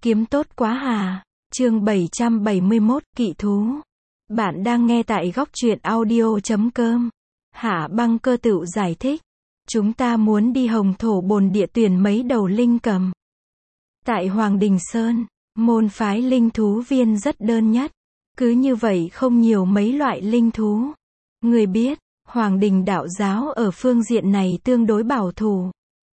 Kiếm tốt quá hà. Chương 771, kỵ thú. Bạn đang nghe tại góc truyện audio.com. Hạ Băng Cơ Tựu giải thích. Chúng ta muốn đi Hồng Thổ Bồn Địa tuyển mấy đầu linh cầm. Tại Hoàng Đình Sơn, môn phái linh thú viên rất đơn nhất. Cứ như vậy không nhiều mấy loại linh thú. Người biết, Hoàng Đình đạo giáo ở phương diện này tương đối bảo thủ.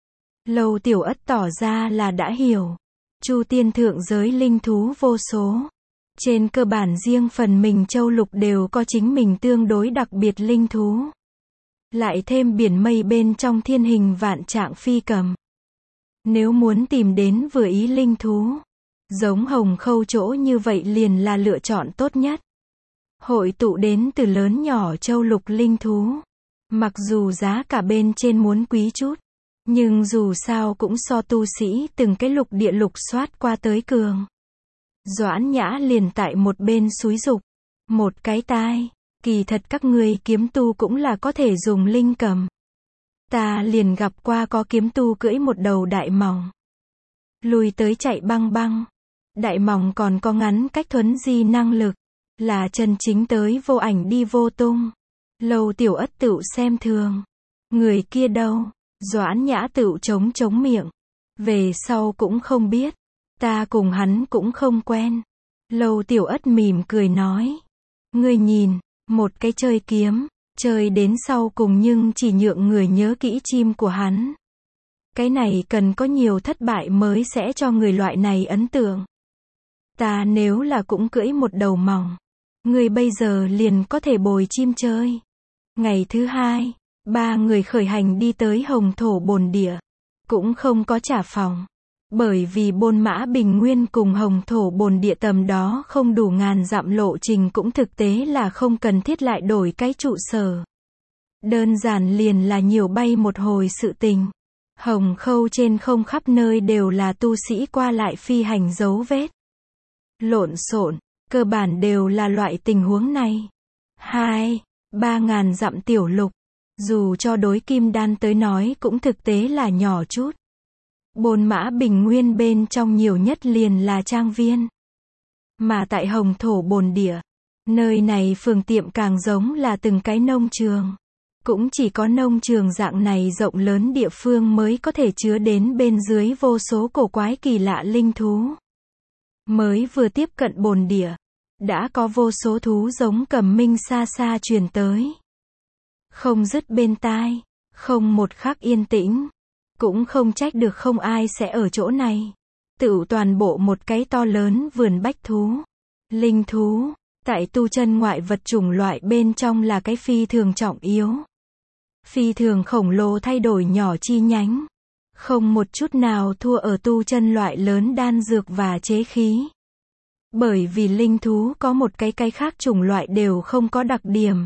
Lâu Tiểu Ất tỏ ra là đã hiểu. Chu tiên thượng giới linh thú vô số. Trên cơ bản riêng phần mình châu lục đều có chính mình tương đối đặc biệt linh thú. Lại thêm biển mây bên trong thiên hình vạn trạng phi cầm. Nếu muốn tìm đến vừa ý linh thú, giống Hồng Khâu chỗ như vậy liền là lựa chọn tốt nhất. Hội tụ đến từ lớn nhỏ châu lục linh thú. Mặc dù giá cả bên trên muốn quý chút, nhưng dù sao cũng so tu sĩ từng cái lục địa lục soát qua tới cường. Doãn Nhã liền tại một bên xúi giục. Một cái tai, kỳ thật các ngươi kiếm tu cũng là có thể dùng linh cầm. Ta liền gặp qua có kiếm tu cưỡi một đầu đại mòng. Lùi tới chạy băng băng. Đại mòng còn có ngắn cách thuấn di năng lực. Là chân chính tới vô ảnh đi vô tung. Lâu Tiểu Ất tựu xem thường. Người kia đâu? Doãn Nhã tựu chống miệng. Về sau cũng không biết. Ta cùng hắn cũng không quen. Lâu Tiểu Ất mỉm cười nói. Ngươi nhìn, một cái chơi kiếm, chơi đến sau cùng nhưng chỉ nhượng người nhớ kỹ chim của hắn. Cái này cần có nhiều thất bại mới sẽ cho người loại này ấn tượng. Ta nếu là cũng cưỡi một đầu mòng, ngươi bây giờ liền có thể bồi chim chơi. Ngày thứ hai, ba người khởi hành đi tới Hồng Thổ Bồn Địa. Cũng không có trả phòng. Bởi vì Bôn Mã Bình Nguyên cùng Hồng Thổ Bồn Địa tầm đó không đủ ngàn dặm lộ trình cũng thực tế là không cần thiết lại đổi cái trụ sở. Đơn giản liền là nhiều bay một hồi sự tình. Hồng Khâu trên không khắp nơi đều là tu sĩ qua lại phi hành dấu vết. Lộn xộn, cơ bản đều là loại tình huống này. 2-3 ngàn dặm tiểu lục. Dù cho đối kim đan tới nói cũng thực tế là nhỏ chút. Bôn Mã Bình Nguyên bên trong nhiều nhất liền là trang viên. Mà tại Hồng Thổ Bồn Địa, nơi này phường tiệm càng giống là từng cái nông trường. Cũng chỉ có nông trường dạng này rộng lớn địa phương mới có thể chứa đến bên dưới vô số cổ quái kỳ lạ linh thú. Mới vừa tiếp cận bồn địa, đã có vô số thú giống cầm minh xa xa truyền tới. Không dứt bên tai, không một khắc yên tĩnh. Cũng không trách được không ai sẽ ở chỗ này. Tựu toàn bộ một cái to lớn vườn bách thú. Linh thú, tại tu chân ngoại vật chủng loại bên trong là cái phi thường trọng yếu. Phi thường khổng lồ thay đổi nhỏ chi nhánh. Không một chút nào thua ở tu chân loại lớn đan dược và chế khí. Bởi vì linh thú có một cái khác chủng loại đều không có đặc điểm.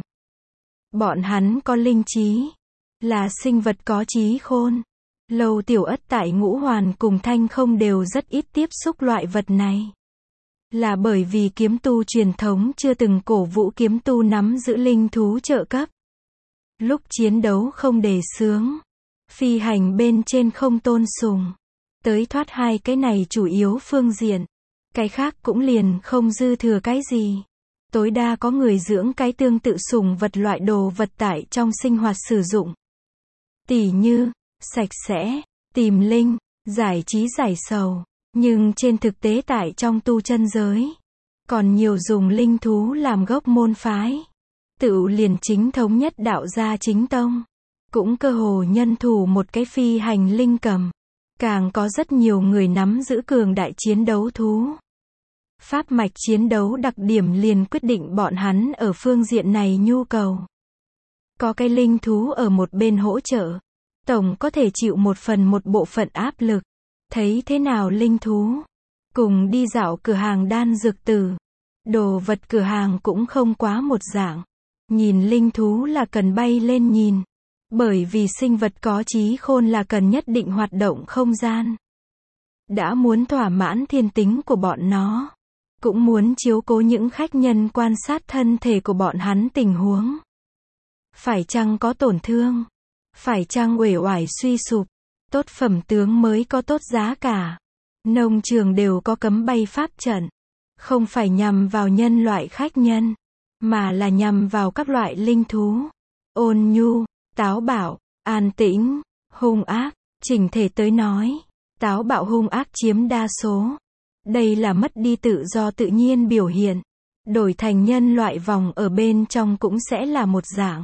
Bọn hắn có linh trí. Là sinh vật có trí khôn. Lâu Tiểu Ất tại Ngũ Hoàn cùng Thanh Không đều rất ít tiếp xúc loại vật này. Là bởi vì kiếm tu truyền thống chưa từng cổ vũ kiếm tu nắm giữ linh thú trợ cấp. Lúc chiến đấu không đề xướng. Phi hành bên trên không tôn sùng. Tới thoát hai cái này chủ yếu phương diện. Cái khác cũng liền không dư thừa cái gì. Tối đa có người dưỡng cái tương tự sùng vật loại đồ vật tại trong sinh hoạt sử dụng. Tỉ như sạch sẽ, tìm linh, giải trí giải sầu. Nhưng trên thực tế tại trong tu chân giới, còn nhiều dùng linh thú làm gốc môn phái. Tựu liền chính thống nhất đạo gia chính tông. Cũng cơ hồ nhân thủ một cái phi hành linh cầm. Càng có rất nhiều người nắm giữ cường đại chiến đấu thú. Pháp mạch chiến đấu đặc điểm liền quyết định bọn hắn ở phương diện này nhu cầu. Có cái linh thú ở một bên hỗ trợ. Tổng có thể chịu một bộ phận áp lực. Thấy thế nào linh thú? Cùng đi dạo cửa hàng đan dược tử. Đồ vật cửa hàng cũng không quá một dạng. Nhìn linh thú là cần bay lên nhìn. Bởi vì sinh vật có trí khôn là cần nhất định hoạt động không gian. Đã muốn thỏa mãn thiên tính của bọn nó. Cũng muốn chiếu cố những khách nhân quan sát thân thể của bọn hắn tình huống. Phải chăng có tổn thương? Phải chăng uể oải suy sụp? Tốt phẩm tướng mới có tốt giá cả. Nông trường đều có cấm bay pháp trận. Không phải nhằm vào nhân loại khách nhân, mà là nhằm vào các loại linh thú. Ôn nhu, táo bạo, an tĩnh, hung ác, chỉnh thể tới nói, táo bạo hung ác chiếm đa số. Đây là mất đi tự do tự nhiên biểu hiện. Đổi thành nhân loại vòng ở bên trong cũng sẽ là một dạng.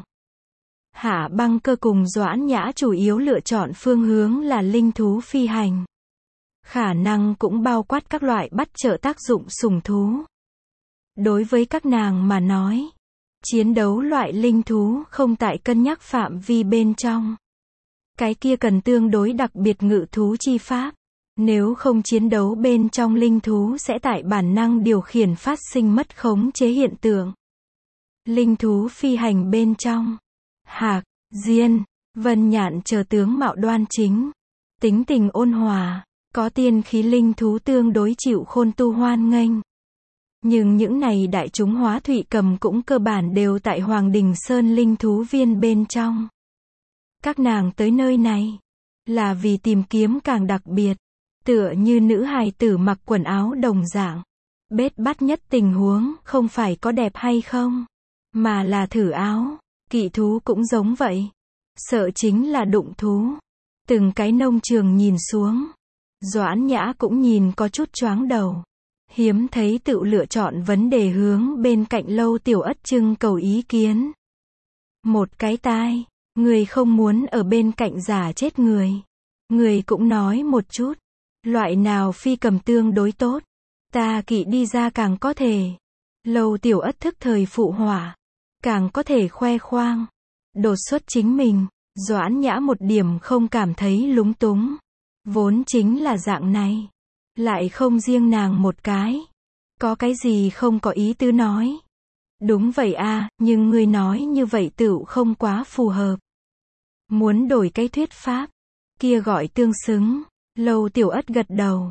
Hạ Băng Cơ cùng Doãn Nhã chủ yếu lựa chọn phương hướng là linh thú phi hành. Khả năng cũng bao quát các loại bắt trợ tác dụng sủng thú. Đối với các nàng mà nói, chiến đấu loại linh thú không tại cân nhắc phạm vi bên trong. Cái kia cần tương đối đặc biệt ngự thú chi pháp. Nếu không chiến đấu bên trong linh thú sẽ tại bản năng điều khiển phát sinh mất khống chế hiện tượng. Linh thú phi hành bên trong. Hạc, Diên, Vân Nhạn chờ tướng mạo đoan chính. Tính tình ôn hòa. Có tiên khí linh thú tương đối chịu khôn tu hoan nghênh. Nhưng những này đại chúng hóa thụy cầm cũng cơ bản đều tại Hoàng Đình Sơn linh thú viên bên trong. Các nàng tới nơi này là vì tìm kiếm càng đặc biệt, tựa như nữ hài tử mặc quần áo đồng dạng. Bết bắt nhất tình huống không phải có đẹp hay không, mà là thử áo. Kỵ thú cũng giống vậy. Sợ chính là đụng thú. Từng cái nông trường nhìn xuống. Doãn Nhã cũng nhìn có chút choáng đầu. Hiếm thấy tự lựa chọn vấn đề hướng bên cạnh Lâu Tiểu Ất trưng cầu ý kiến. Một cái tai, người không muốn ở bên cạnh giả chết người. Người cũng nói một chút. Loại nào phi cầm tương đối tốt. Ta kỵ đi ra càng có thể. Lâu Tiểu Ất thức thời phụ họa. Càng có thể khoe khoang. Đột xuất chính mình. Doãn Nhã một điểm không cảm thấy lúng túng. Vốn chính là dạng này. Lại không riêng nàng một cái. Có cái gì không có ý tứ nói. Đúng vậy a, nhưng ngươi nói như vậy tựu không quá phù hợp. Muốn đổi cái thuyết pháp. Kia gọi tương xứng. Lâu Tiểu Ất gật đầu.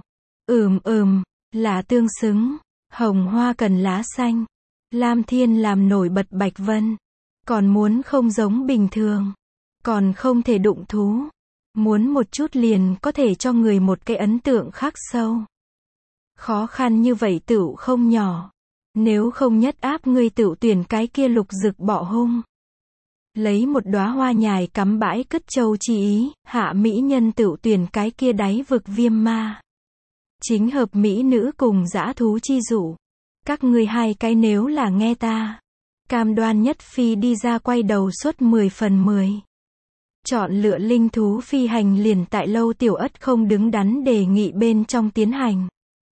Là tương xứng. Hồng hoa cần lá xanh. Lam thiên làm nổi bật bạch vân. Còn muốn không giống bình thường. Còn không thể đụng thú. Muốn một chút liền có thể cho người một cái ấn tượng khắc sâu. Khó khăn như vậy tựu không nhỏ. Nếu không nhất áp ngươi tựu tuyển cái kia lục dực bọ hung. Lấy một đóa hoa nhài cắm bãi cất châu chi ý, hạ mỹ nhân tựu tuyển cái kia đáy vực viêm ma. Chính hợp mỹ nữ cùng dã thú chi dụ. Các ngươi hai cái nếu là nghe ta. Cam đoan nhất phi đi ra quay đầu suốt 10 phần 10. Chọn lựa linh thú phi hành liền tại Lâu Tiểu Ất không đứng đắn đề nghị bên trong tiến hành.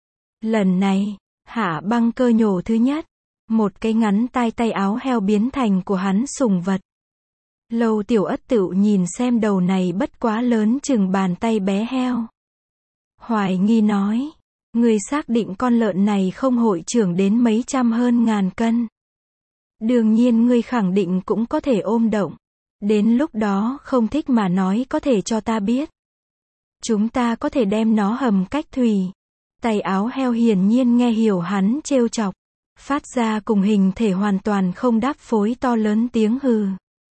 Lần này, Hạ Băng Cơ nhổ thứ nhất. Một cái ngắn tai tay áo heo biến thành của hắn sủng vật. Lâu Tiểu Ất tựu nhìn xem đầu này bất quá lớn chừng bàn tay bé heo. Hoài nghi nói. Người xác định con lợn này không hội trưởng đến mấy trăm hơn ngàn cân. Đương nhiên ngươi khẳng định cũng có thể ôm động. Đến lúc đó không thích mà nói có thể cho ta biết. Chúng ta có thể đem nó hầm cách thủy. Tay áo heo hiển nhiên nghe hiểu hắn trêu chọc. Phát ra cùng hình thể hoàn toàn không đáp phối to lớn tiếng hừ.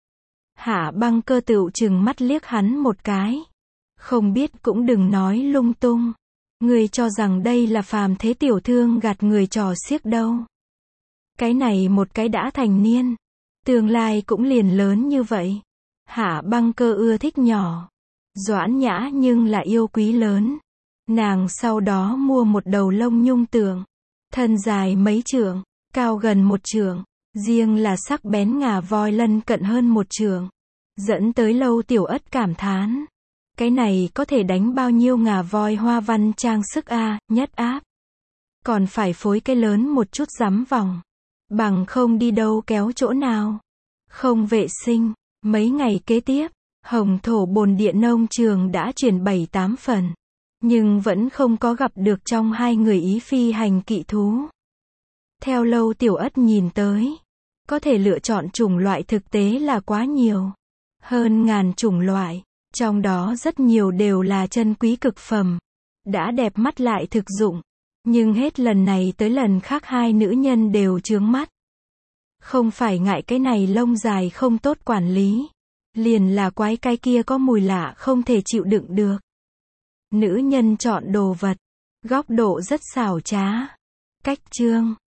Hạ Băng Cơ tựu chừng mắt liếc hắn một cái. Không biết cũng đừng nói lung tung. Người cho rằng đây là phàm thế tiểu thương gạt người trò xiếc đâu. Cái này một cái đã thành niên. Tương lai cũng liền lớn như vậy. Hạ Băng Cơ ưa thích nhỏ. Doãn Nhã nhưng là yêu quý lớn. Nàng sau đó mua một đầu lông nhung tượng. Thân dài mấy trượng, cao gần 1 trượng. Riêng là sắc bén ngà voi lân cận hơn 1 trượng. Dẫn tới Lâu Tiểu Ất cảm thán. Cái này có thể đánh bao nhiêu ngà voi hoa văn trang sức a, nhất áp. Còn phải phối cái lớn một chút dắm vòng. Bằng không đi đâu kéo chỗ nào. Không vệ sinh. Mấy ngày kế tiếp, Hồng Thổ Bồn Địa nông trường đã chuyển 7-8 phần. Nhưng vẫn không có gặp được trong hai người ý phi hành kỵ thú. Theo Lâu Tiểu Ất nhìn tới, có thể lựa chọn chủng loại thực tế là quá nhiều. Hơn ngàn chủng loại, trong đó rất nhiều đều là chân quý cực phẩm. Đã đẹp mắt lại thực dụng. Nhưng hết lần này tới lần khác hai nữ nhân đều chướng mắt. Không phải ngại cái này lông dài không tốt quản lý. Liền là quái cái kia có mùi lạ không thể chịu đựng được. Nữ nhân chọn đồ vật. Góc độ rất xảo trá. Cách chương